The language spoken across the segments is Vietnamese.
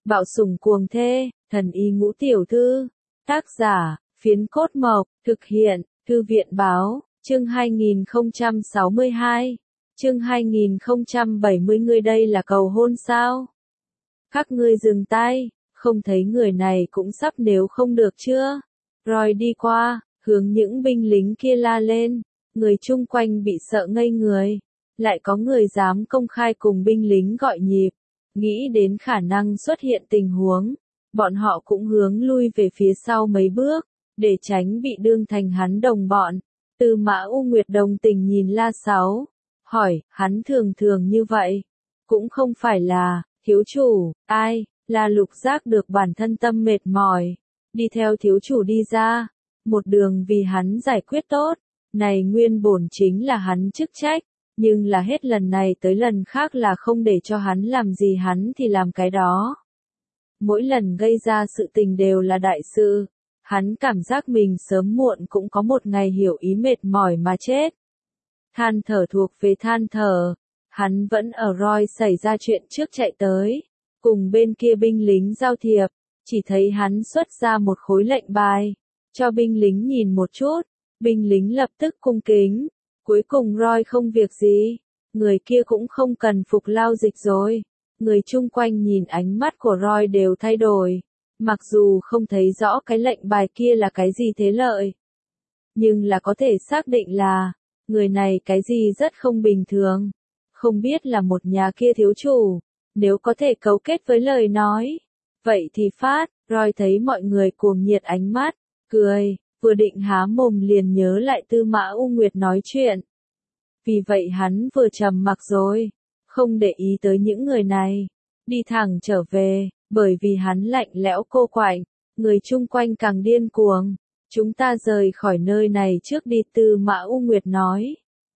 Bạo sủng cuồng thê, thần y ngũ tiểu thư. Tác giả, Phiến Cốt Mộc, thực hiện, Thư viện báo, chương 2062, chương 2070. Ngươi đây là cầu hôn sao? Các ngươi dừng tay, không thấy người này cũng sắp nếu không được chưa? Roy đi qua, hướng những binh lính kia la lên, người chung quanh bị sợ ngây người. Lại có người dám công khai cùng binh lính gọi nhịp, nghĩ đến khả năng xuất hiện tình huống. Bọn họ cũng hướng lui về phía sau mấy bước, để tránh bị đương thành hắn đồng bọn. Tư Mã U Nguyệt đồng tình nhìn La Sáu, hỏi, hắn thường thường như vậy, cũng không phải là, thiếu chủ, ai, La Lục giác được bản thân tâm mệt mỏi, đi theo thiếu chủ đi ra, một đường vì hắn giải quyết tốt, này nguyên bổn chính là hắn chức trách, nhưng là hết lần này tới lần khác là không để cho hắn làm gì hắn thì làm cái đó. Mỗi lần gây ra sự tình đều là đại sự, hắn cảm giác mình sớm muộn cũng có một ngày hiểu ý mệt mỏi mà chết. Than thở thuộc về than thở, hắn vẫn ở Roy xảy ra chuyện trước chạy tới, cùng bên kia binh lính giao thiệp, chỉ thấy hắn xuất ra một khối lệnh bài, cho binh lính nhìn một chút, binh lính lập tức cung kính, cuối cùng Roy không việc gì, người kia cũng không cần phục lao dịch rồi. Người chung quanh nhìn ánh mắt của Roy đều thay đổi, mặc dù không thấy rõ cái lệnh bài kia là cái gì thế lợi. Nhưng là có thể xác định là, người này cái gì rất không bình thường, không biết là một nhà kia thiếu chủ, nếu có thể cấu kết với lời nói. Vậy thì phát, Roy thấy mọi người cuồng nhiệt ánh mắt, cười, vừa định há mồm liền nhớ lại Tư Mã U Nguyệt nói chuyện. Vì vậy hắn vừa trầm mặc rồi. Không để ý tới những người này, đi thẳng trở về, bởi vì hắn lạnh lẽo cô quạnh, người chung quanh càng điên cuồng. Chúng ta rời khỏi nơi này trước đi, Tư Mã U Nguyệt nói.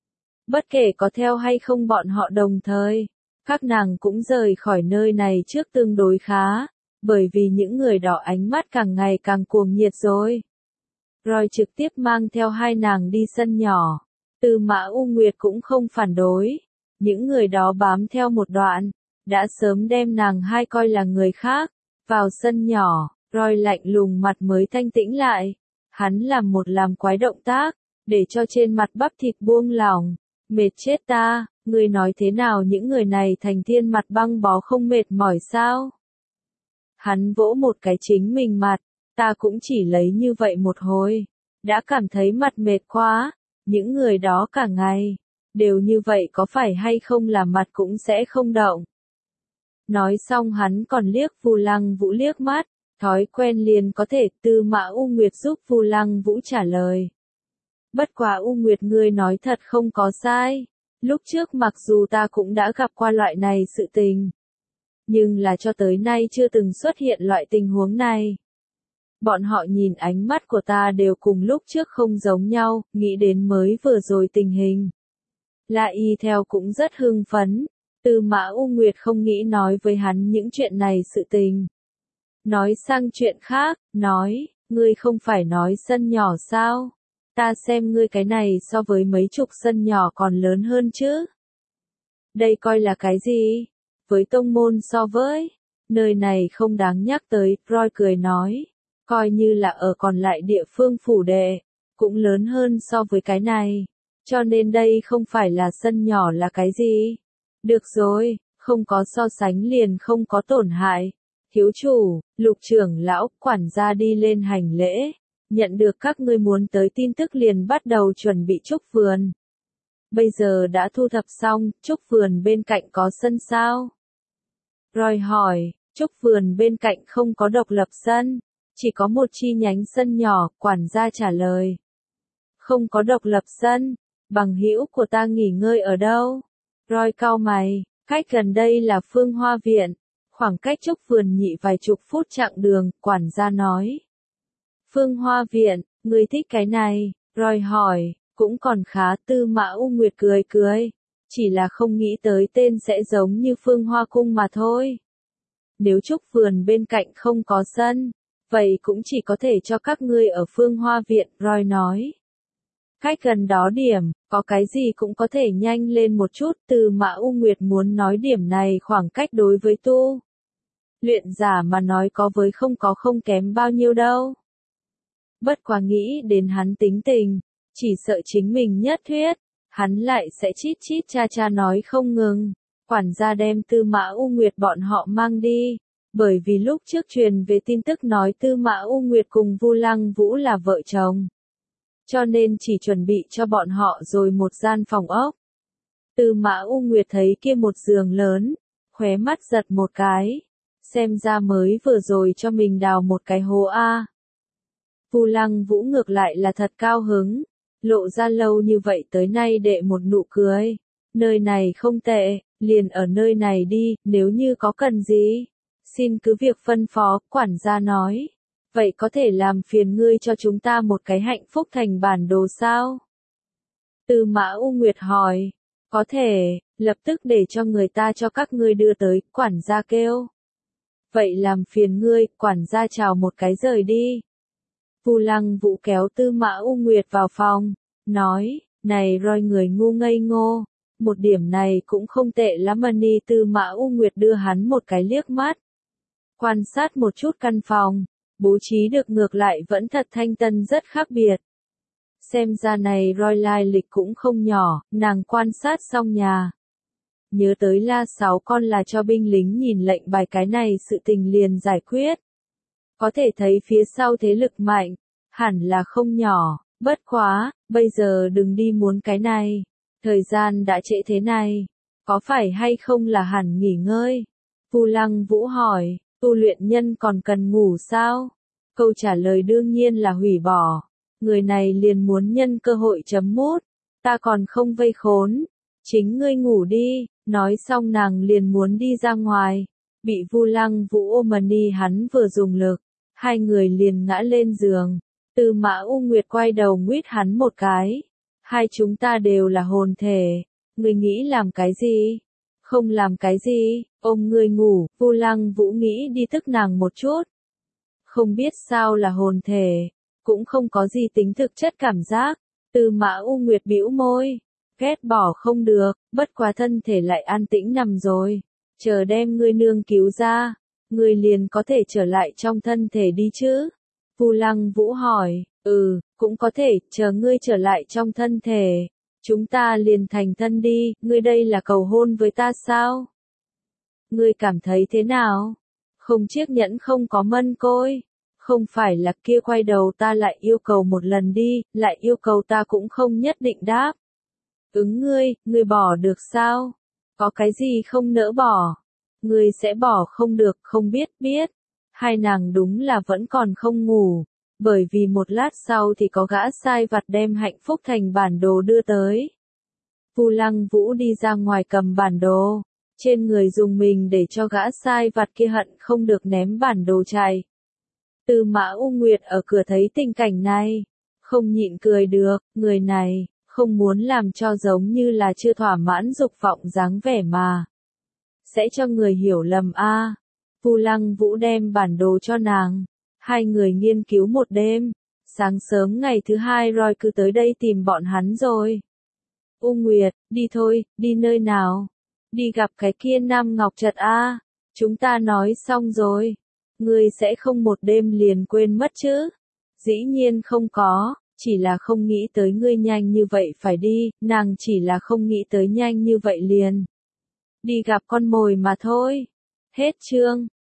Bất kể có theo hay không bọn họ đồng thời, các nàng cũng rời khỏi nơi này trước tương đối khá, bởi vì những người đó ánh mắt càng ngày càng cuồng nhiệt rồi. Roy trực tiếp mang theo hai nàng đi sân nhỏ, Tư Mã U Nguyệt cũng không phản đối. Những người đó bám theo một đoạn, đã sớm đem nàng hai coi là người khác. Vào sân nhỏ, Roy lạnh lùng mặt mới thanh tĩnh lại. Hắn làm một làm quái động tác, để cho trên mặt bắp thịt buông lỏng. Mệt chết ta, ngươi nói thế nào những người này thành thiên mặt băng bó không mệt mỏi sao? Hắn vỗ một cái chính mình mặt, ta cũng chỉ lấy như vậy một hồi. Đã cảm thấy mặt mệt quá, những người đó cả ngày. Đều như vậy có phải hay không là mặt cũng sẽ không động. Nói xong hắn còn liếc Vu Lăng Vũ liếc mắt, thói quen liền có thể. Tư Mã U Nguyệt giúp Vu Lăng Vũ trả lời. Bất quá U Nguyệt ngươi nói thật không có sai, lúc trước mặc dù ta cũng đã gặp qua loại này sự tình, nhưng là cho tới nay chưa từng xuất hiện loại tình huống này. Bọn họ nhìn ánh mắt của ta đều cùng lúc trước không giống nhau, nghĩ đến mới vừa rồi tình hình. La Y theo cũng rất hưng phấn, Tư Mã U Nguyệt không nghĩ nói với hắn những chuyện này sự tình. Nói sang chuyện khác, nói, ngươi không phải nói sân nhỏ sao? Ta xem ngươi cái này so với mấy chục sân nhỏ còn lớn hơn chứ. Đây coi là cái gì? Với tông môn so với, nơi này không đáng nhắc tới, Roy cười nói, coi như là ở còn lại địa phương phủ đệ, cũng lớn hơn so với cái này. Cho nên đây không phải là sân nhỏ là cái gì? Được rồi, không có so sánh liền không có tổn hại. Thiếu chủ, Lục trưởng lão, quản gia đi lên hành lễ. Nhận được các ngươi muốn tới tin tức liền bắt đầu chuẩn bị trúc vườn. Bây giờ đã thu thập xong, trúc vườn bên cạnh có sân sao? Roy hỏi, trúc vườn bên cạnh không có độc lập sân, chỉ có một chi nhánh sân nhỏ, quản gia trả lời. Không có độc lập sân. Bằng hữu của ta nghỉ ngơi ở đâu? Roy cau mày, cách gần đây là Phương Hoa Viện, khoảng cách trúc vườn nhị vài chục phút chặng đường, quản gia nói. Phương Hoa Viện, ngươi thích cái này? Roy hỏi, cũng còn khá. Tư Mã U Nguyệt cười cười, chỉ là không nghĩ tới tên sẽ giống như Phương Hoa Cung mà thôi. Nếu trúc vườn bên cạnh không có sân, vậy cũng chỉ có thể cho các ngươi ở Phương Hoa Viện, Roy nói. Cách gần đó điểm, có cái gì cũng có thể nhanh lên một chút. Tư Mã U Nguyệt muốn nói điểm này khoảng cách đối với tu Luyện giả mà nói có với không kém bao nhiêu đâu. Bất quá nghĩ đến hắn tính tình, chỉ sợ chính mình nhất thuyết, hắn lại sẽ chít chít cha cha nói không ngừng. Quản gia đem Tư Mã U Nguyệt bọn họ mang đi, bởi vì lúc trước truyền về tin tức nói Tư Mã U Nguyệt cùng Vu Lăng Vũ là vợ chồng. Cho nên chỉ chuẩn bị cho bọn họ rồi một gian phòng ốc. Tư Mã U Nguyệt thấy kia một giường lớn, khóe mắt giật một cái. Xem ra mới vừa rồi cho mình đào một cái hố a. Vu Lăng Vũ ngược lại là thật cao hứng, lộ ra lâu như vậy tới nay đệ một nụ cười. Nơi này không tệ, liền ở nơi này đi, nếu như có cần gì, xin cứ việc phân phó, quản gia nói. Vậy có thể làm phiền ngươi cho chúng ta một cái hạnh phúc thành bản đồ sao? Tư Mã U Nguyệt hỏi. Có thể, lập tức để cho người ta cho các ngươi đưa tới, quản gia kêu. Vậy làm phiền ngươi, quản gia chào một cái rời đi. Vu Lăng Vũ kéo Tư Mã U Nguyệt vào phòng, nói, này roi người ngu ngây ngô, một điểm này cũng không tệ lắm mà ni. Tư Mã U Nguyệt đưa hắn một cái liếc mắt. Quan sát một chút căn phòng, bố trí được ngược lại vẫn thật thanh tân rất khác biệt. Xem ra này roi lai lịch cũng không nhỏ, nàng quan sát xong nhà. Nhớ tới La Sáu con là cho binh lính nhìn lệnh bài cái này sự tình liền giải quyết. Có thể thấy phía sau thế lực mạnh, hẳn là không nhỏ, bất quá, bây giờ đừng đi muốn cái này. Thời gian đã trễ thế này, có phải hay không là hẳn nghỉ ngơi? Vu Lăng Vũ hỏi, tu luyện nhân còn cần ngủ sao? Câu trả lời đương nhiên là hủy bỏ. Người này liền muốn nhân cơ hội chấm mút, ta còn không vây khốn, chính ngươi ngủ đi. Nói xong nàng liền muốn đi ra ngoài, bị Vu Lăng Vũ ôm mà ni hắn vừa dùng lực, hai người liền ngã lên giường. Tư Mã U Nguyệt quay đầu nguyết hắn một cái, hai chúng ta đều là hồn thể, ngươi nghĩ làm cái gì? Không làm cái gì, ôm ngươi ngủ. Vu Lăng Vũ nghĩ đi tức nàng một chút. Không biết sao là hồn thể, cũng không có gì tính thực chất cảm giác. Tư Mã U Nguyệt bĩu môi, ghét bỏ không được, bất quá thân thể lại an tĩnh nằm rồi, chờ đem ngươi nương cứu ra, ngươi liền có thể trở lại trong thân thể đi chứ? Vu Lăng Vũ hỏi, cũng có thể, chờ ngươi trở lại trong thân thể, chúng ta liền thành thân đi, ngươi đây là cầu hôn với ta sao? Ngươi cảm thấy thế nào? Không chiếc nhẫn không có mân côi. Không phải là kia quay đầu ta lại yêu cầu một lần đi, lại yêu cầu ta cũng không nhất định đáp. Ngươi bỏ được sao? Có cái gì không nỡ bỏ? Ngươi sẽ bỏ không được, không biết. Hai nàng đúng là vẫn còn không ngủ, bởi vì một lát sau thì có gã sai vặt đem hạnh phúc thành bản đồ đưa tới. Vu Lăng Vũ đi ra ngoài cầm bản đồ, trên người dùng mình để cho gã sai vặt kia hận không được ném bản đồ chạy. Tư Mã U Nguyệt ở cửa thấy tình cảnh này, không nhịn cười được, người này, không muốn làm cho giống như là chưa thỏa mãn dục vọng dáng vẻ mà. Sẽ cho người hiểu lầm a. Vu Lăng Vũ đem bản đồ cho nàng, hai người nghiên cứu một đêm, sáng sớm ngày thứ hai Roy cứ tới đây tìm bọn hắn rồi. U Nguyệt, đi thôi, đi nơi nào? Đi gặp cái kia Nam Ngọc Trật a. Chúng ta nói xong rồi. Ngươi sẽ không một đêm liền quên mất chứ? Dĩ nhiên không có, chỉ là không nghĩ tới ngươi nhanh như vậy phải đi, nàng chỉ là không nghĩ tới nhanh như vậy liền. Đi gặp con mồi mà thôi. Hết chương.